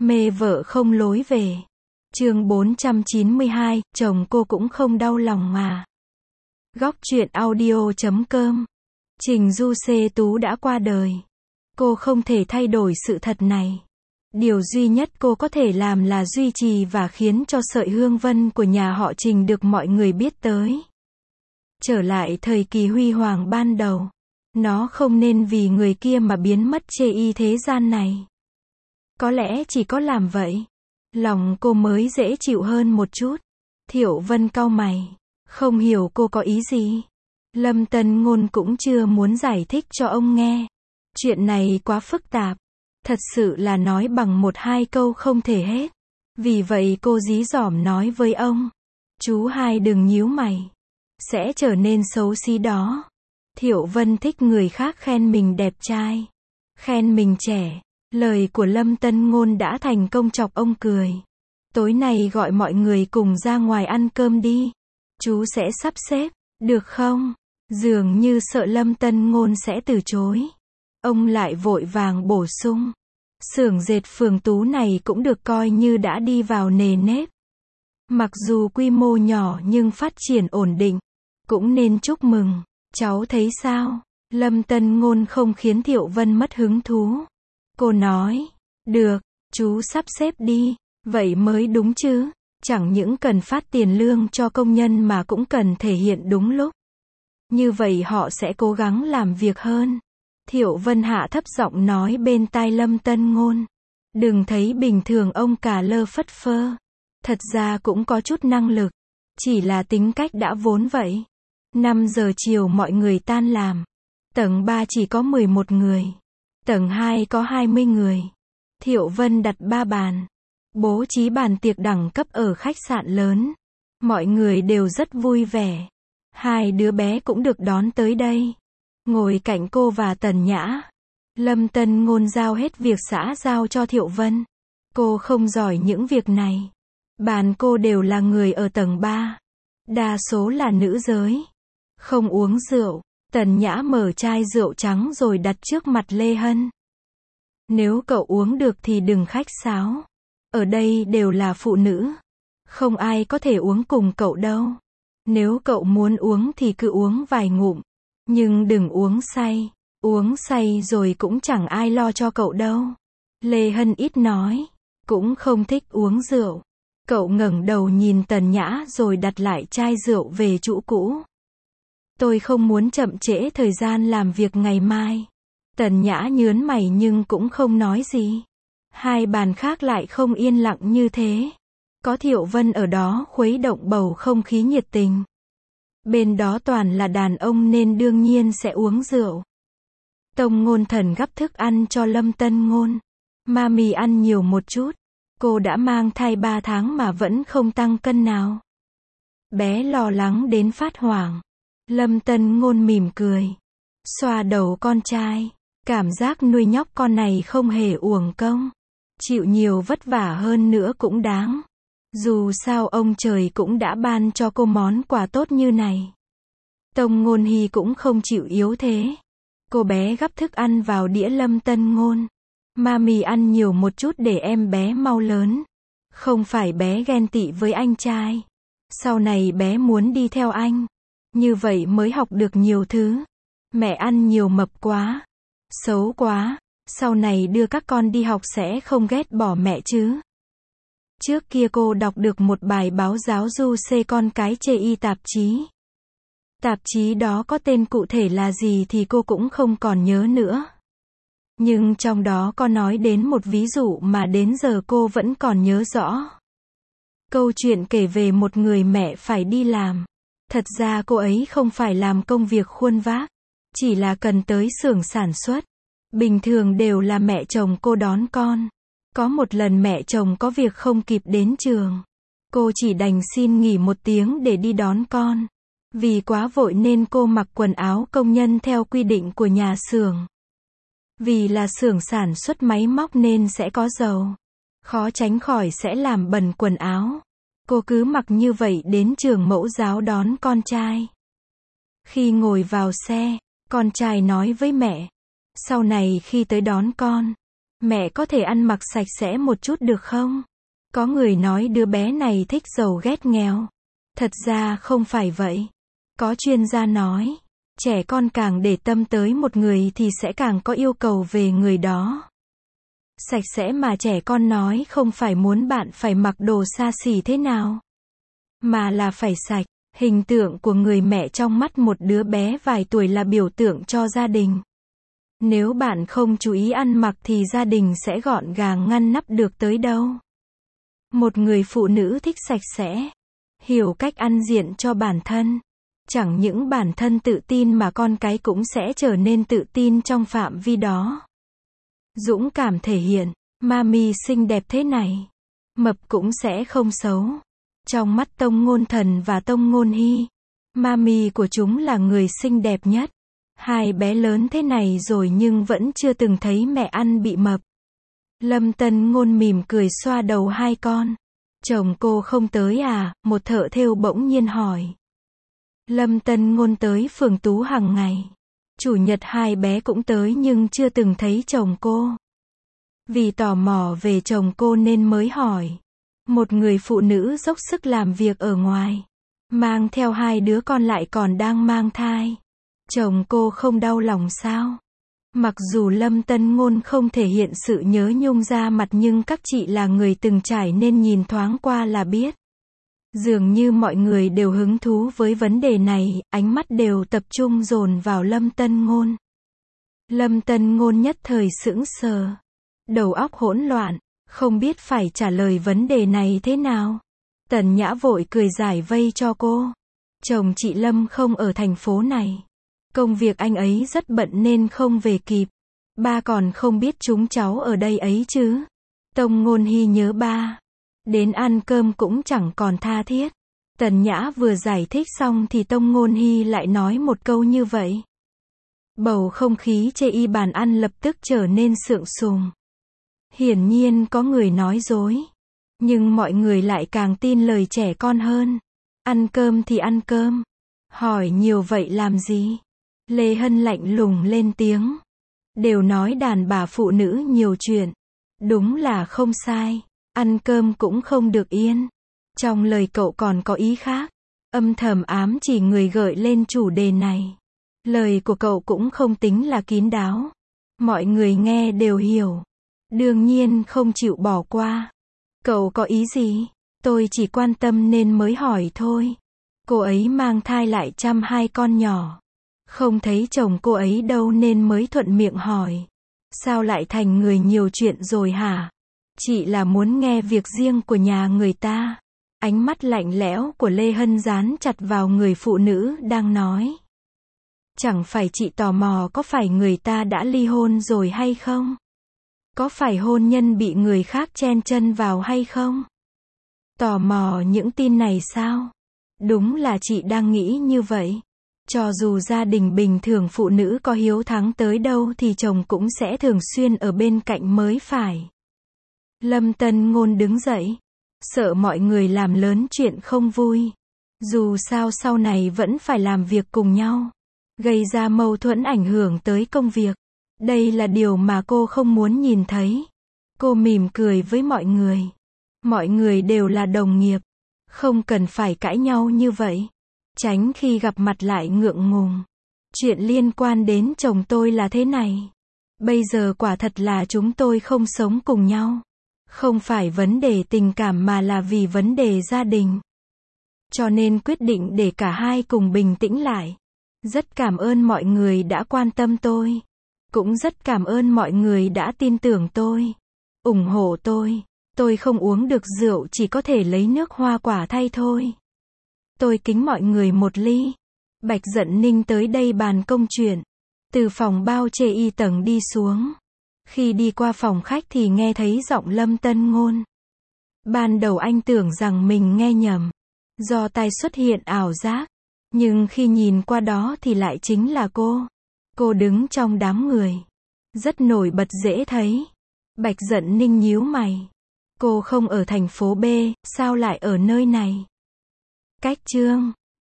Mê vợ không lối về. Chương 492, chồng cô cũng không đau lòng mà. Góc truyện audio.com. Trình Du Xê Tú đã qua đời. Cô không thể thay đổi sự thật này. Điều duy nhất cô có thể làm là duy trì và khiến cho sợi hương vân của nhà họ Trình được mọi người biết tới. Trở lại thời kỳ huy hoàng ban đầu. Nó không nên vì người kia mà biến mất chê y thế gian này. Có lẽ chỉ có làm vậy, lòng cô mới dễ chịu hơn một chút. Thiệu Vân cau mày, không hiểu cô có ý gì. Lâm Tân Ngôn cũng chưa muốn giải thích cho ông nghe. Chuyện này quá phức tạp, thật sự là nói bằng một hai câu không thể hết. Vì vậy cô dí dỏm nói với ông, chú hai đừng nhíu mày, sẽ trở nên xấu xí đó. Thiệu Vân thích người khác khen mình đẹp trai, khen mình trẻ. Lời của Lâm Tân Ngôn đã thành công chọc ông cười. Tối nay gọi mọi người cùng ra ngoài ăn cơm đi. Chú sẽ sắp xếp, được không? Dường như sợ Lâm Tân Ngôn sẽ từ chối. Ông lại vội vàng bổ sung. Xưởng dệt Phường Tú này cũng được coi như đã đi vào nề nếp. Mặc dù quy mô nhỏ nhưng phát triển ổn định. Cũng nên chúc mừng. Cháu thấy sao? Lâm Tân Ngôn không khiến Thiệu Vân mất hứng thú. Cô nói, được, chú sắp xếp đi, vậy mới đúng chứ, chẳng những cần phát tiền lương cho công nhân mà cũng cần thể hiện đúng lúc. Như vậy họ sẽ cố gắng làm việc hơn. Thiệu Vân hạ thấp giọng nói bên tai Lâm Tân Ngôn. Đừng thấy bình thường ông cả lơ phất phơ. Thật ra cũng có chút năng lực. Chỉ là tính cách đã vốn vậy. 5 giờ chiều mọi người tan làm. Tầng 3 chỉ có 11 người. Tầng 2 có 20 người. Thiệu Vân đặt 3 bàn. Bố trí bàn tiệc đẳng cấp ở khách sạn lớn. Mọi người đều rất vui vẻ. 2 đứa bé cũng được đón tới đây. Ngồi cạnh cô và Tần Nhã. Lâm Tân Ngôn giao hết việc xã giao cho Thiệu Vân. Cô không giỏi những việc này. Bàn cô đều là người ở tầng 3. Đa số là nữ giới. Không uống rượu. Tần Nhã mở chai rượu trắng rồi đặt trước mặt Lê Hân. Nếu cậu uống được thì đừng khách sáo. Ở đây đều là phụ nữ. Không ai có thể uống cùng cậu đâu. Nếu cậu muốn uống thì cứ uống vài ngụm. Nhưng đừng uống say. Uống say rồi cũng chẳng ai lo cho cậu đâu. Lê Hân ít nói. Cũng không thích uống rượu. Cậu ngẩng đầu nhìn Tần Nhã rồi đặt lại chai rượu về chỗ cũ. Tôi không muốn chậm trễ thời gian làm việc ngày mai. Tần Nhã nhớn mày nhưng cũng không nói gì. 2 bàn khác lại không yên lặng như thế. Có Thiệu Vân ở đó khuấy động bầu không khí nhiệt tình. Bên đó toàn là đàn ông nên đương nhiên sẽ uống rượu. Tông Ngôn Thần gắp thức ăn cho Lâm Tân Ngôn. Mami ăn nhiều một chút. Cô đã mang thai 3 tháng mà vẫn không tăng cân nào. Bé lo lắng đến phát hoảng. Lâm Tân Ngôn mỉm cười. Xoa đầu con trai. Cảm giác nuôi nhóc con này không hề uổng công. Chịu nhiều vất vả hơn nữa cũng đáng. Dù sao ông trời cũng đã ban cho cô món quà tốt như này. Tông Ngôn Hy cũng không chịu yếu thế. Cô bé gắp thức ăn vào đĩa Lâm Tân Ngôn. Mami ăn nhiều một chút để em bé mau lớn. Không phải bé ghen tị với anh trai. Sau này bé muốn đi theo anh. Như vậy mới học được nhiều thứ. Mẹ ăn nhiều mập quá. Xấu quá. Sau này đưa các con đi học sẽ không ghét bỏ mẹ chứ. Trước kia cô đọc được một bài báo giáo du xê con cái chê y tạp chí. Tạp chí đó có tên cụ thể là gì thì cô cũng không còn nhớ nữa. Nhưng trong đó có nói đến một ví dụ mà đến giờ cô vẫn còn nhớ rõ. Câu chuyện kể về một người mẹ phải đi làm. Thật ra cô ấy không phải làm công việc khuôn vác, chỉ là cần tới xưởng sản xuất. Bình thường đều là mẹ chồng cô đón con. Có một lần mẹ chồng có việc không kịp đến trường. Cô chỉ đành xin nghỉ 1 tiếng để đi đón con. Vì quá vội nên cô mặc quần áo công nhân theo quy định của nhà xưởng. Vì là xưởng sản xuất máy móc nên sẽ có dầu. Khó tránh khỏi sẽ làm bẩn quần áo. Cô cứ mặc như vậy đến trường mẫu giáo đón con trai. Khi ngồi vào xe, con trai nói với mẹ. Sau này khi tới đón con, Mẹ có thể ăn mặc sạch sẽ một chút được không? Có người nói đứa bé này thích giàu ghét nghèo. Thật ra không phải vậy. Có chuyên gia nói, trẻ con càng để tâm tới một người thì sẽ càng có yêu cầu về người đó. Sạch sẽ mà trẻ con nói không phải muốn bạn phải mặc đồ xa xỉ thế nào, mà là phải sạch. Hình tượng của người mẹ trong mắt một đứa bé vài tuổi là biểu tượng cho gia đình. Nếu bạn không chú ý ăn mặc thì gia đình sẽ gọn gàng ngăn nắp được tới đâu. Một người phụ nữ thích sạch sẽ, hiểu cách ăn diện cho bản thân. Chẳng những bản thân tự tin mà con cái cũng sẽ trở nên tự tin trong phạm vi đó. Dũng cảm thể hiện, mami xinh đẹp thế này, mập cũng sẽ không xấu. Trong mắt Tông Ngôn Thần và Tông Ngôn Hy, mami của chúng là người xinh đẹp nhất. Hai bé lớn thế này rồi nhưng vẫn chưa từng thấy mẹ ăn bị mập. Lâm Tân Ngôn mỉm cười xoa đầu hai con. Chồng cô không tới à? Một thợ thêu bỗng nhiên hỏi. Lâm Tân Ngôn tới phường Tú hàng ngày. Chủ nhật hai bé cũng tới nhưng chưa từng thấy chồng cô. Vì tò mò về chồng cô nên mới hỏi. Một người phụ nữ dốc sức làm việc ở ngoài, mang theo hai đứa con lại còn đang mang thai. Chồng cô không đau lòng sao? Mặc dù Lâm Tân Ngôn không thể hiện sự nhớ nhung ra mặt nhưng các chị là người từng trải nên nhìn thoáng qua là biết. Dường như mọi người đều hứng thú với vấn đề này, ánh mắt đều tập trung dồn vào Lâm Tân Ngôn. Lâm Tân Ngôn nhất thời sững sờ, đầu óc hỗn loạn, không biết phải trả lời vấn đề này thế nào. Tần Nhã vội cười giải vây cho cô. Chồng chị Lâm không ở thành phố này. Công việc anh ấy rất bận nên không về kịp. Ba còn không biết chúng cháu ở đây ấy chứ. Tông Ngôn Hy nhớ ba. Đến ăn cơm cũng chẳng còn tha thiết. Tần Nhã vừa giải thích xong thì Tông Ngôn Hy lại nói một câu như vậy. Bầu không khí chê y bàn ăn lập tức trở nên sượng sùng. Hiển nhiên có người nói dối. Nhưng mọi người lại càng tin lời trẻ con hơn. Ăn cơm thì ăn cơm. Hỏi nhiều vậy làm gì? Lê Hân lạnh lùng lên tiếng. Đều nói đàn bà phụ nữ nhiều chuyện. Đúng là không sai. Ăn cơm cũng không được yên. Trong lời cậu còn có ý khác. Âm thầm ám chỉ người gợi lên chủ đề này. Lời của cậu cũng không tính là kín đáo. Mọi người nghe đều hiểu. Đương nhiên không chịu bỏ qua. Cậu có ý gì? Tôi chỉ quan tâm nên mới hỏi thôi. Cô ấy mang thai lại chăm hai con nhỏ. Không thấy chồng cô ấy đâu nên mới thuận miệng hỏi. Sao lại thành người nhiều chuyện rồi hả? Chị là muốn nghe việc riêng của nhà người ta. Ánh mắt lạnh lẽo của Lê Hân dán chặt vào người phụ nữ đang nói. Chẳng phải chị tò mò có phải người ta đã ly hôn rồi hay không? Có phải hôn nhân bị người khác chen chân vào hay không? Tò mò những tin này sao? Đúng là chị đang nghĩ như vậy. Cho dù gia đình bình thường phụ nữ có hiếu thắng tới đâu thì chồng cũng sẽ thường xuyên ở bên cạnh mới phải. Lâm Tân Ngôn đứng dậy. Sợ mọi người làm lớn chuyện không vui. Dù sao sau này vẫn phải làm việc cùng nhau. Gây ra mâu thuẫn ảnh hưởng tới công việc. Đây là điều mà cô không muốn nhìn thấy. Cô mỉm cười với mọi người. Mọi người đều là đồng nghiệp. Không cần phải cãi nhau như vậy. Tránh khi gặp mặt lại ngượng ngùng. Chuyện liên quan đến chồng tôi là thế này. Bây giờ quả thật là chúng tôi không sống cùng nhau. Không phải vấn đề tình cảm mà là vì vấn đề gia đình. Cho nên quyết định để cả hai cùng bình tĩnh lại. Rất cảm ơn mọi người đã quan tâm tôi. Cũng rất cảm ơn mọi người đã tin tưởng tôi. ủng hộ tôi. Tôi không uống được rượu, chỉ có thể lấy nước hoa quả thay thôi. Tôi kính mọi người một ly. Bạch Dận Ninh tới đây bàn công chuyện. Từ phòng bao chê y tầng đi xuống. Khi đi qua phòng khách thì nghe thấy giọng Lâm Tân Ngôn. Ban đầu anh tưởng rằng mình nghe nhầm. Do tai xuất hiện ảo giác. Nhưng khi nhìn qua đó thì lại chính là cô. Cô đứng trong đám người. Rất nổi bật dễ thấy. Bạch Dận Ninh nhíu mày. Cô không ở thành phố B, sao lại ở nơi này? Cách chương